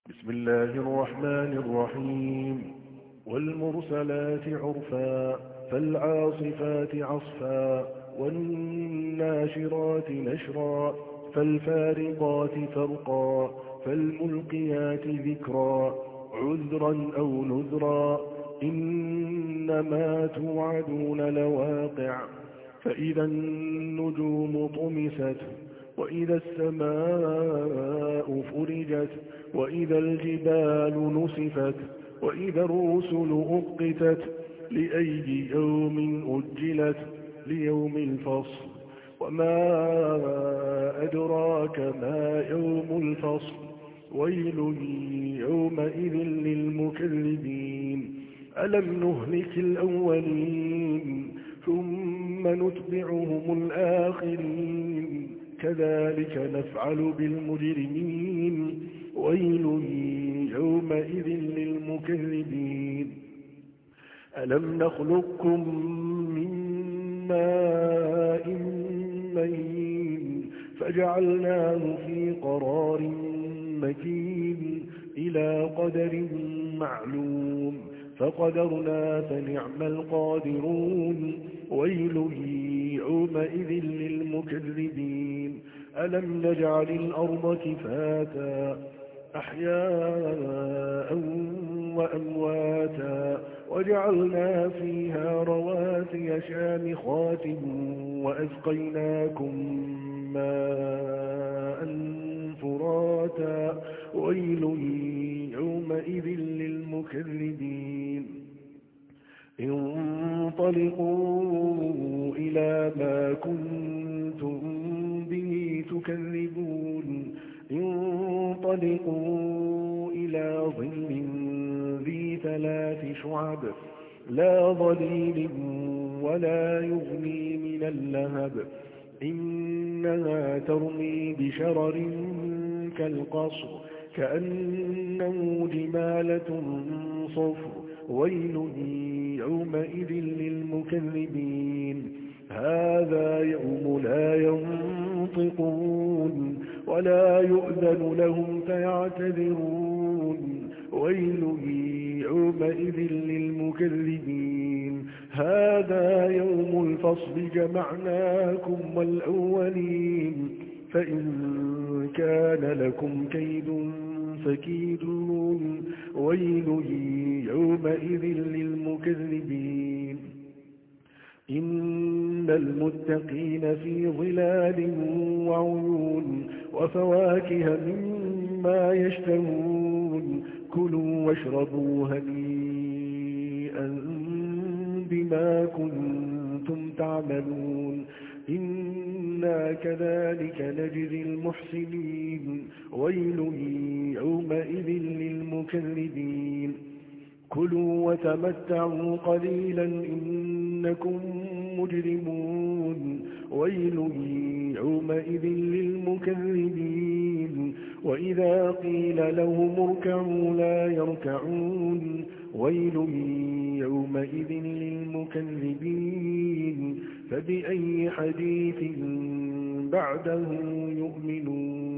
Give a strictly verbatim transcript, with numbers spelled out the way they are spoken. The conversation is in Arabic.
بسم الله الرحمن الرحيم والمرسلات عرفا فالعاصفات عصفا والناشرات نشرا فالفارقات فرقا فالملقيات ذكرا عذرا أو نذرا إنما توعدون لواقع فإذا النجوم طمست وإذا السماء فرجت وإذا الجبال نسفت وإذا الرسل أقتت لأي يوم أجلت ليوم الفصل وما أدراك ما يوم الفصل ويل يومئذ للمكذبين ألم نهلك الأولين ثم نتبعهم الآخرين كذلك نفعل بالمجرمين ويل يومئذ للمكذبين ألم نخلقكم من ماء مهين فجعلناه في قرار مكين إلى قدر معلوم فقدرنا فنعم القادرون ويل يومئذ للمكذبين ألم نجعل الأرض كفاتا أحياء وأمواتا وجعلنا فيها رواسي شامخات وأسقيناكم ماء فراتا ويل يومئذ للمكذبين انطلقوا إلى ما كنتم به تكذبون انطلقوا إلى ظل ذي ثلاث شعب لا ظليل ولا يغني من اللهب إنها ترمي بشرر كالقصر كأنه جمالة صفر ويل يومئذ للمكذبين هذا يوم لا ينطقون ولا يؤذن لهم فيعتذرون ويل يومئذ للمكذبين هذا يوم الفصل جمعناكم والأولين فإن كان لكم كيد فكيدون ويل يومئذ للمكذبين إن المتقين في ظلال وعيون وفواكه مما يشتهون كلوا واشربوا هنيئا بما كنتم تعملون إنا كذلك نجزي المحسنين ويل يومئذ للمكذبين كلوا وتمتعوا قليلا إنكم مجرمون ويل يومئذ للمكذبين وإذا قيل لهم اركعوا لا يركعون ويل يومئذ للمكذبين فبأي حديث بعده يؤمنون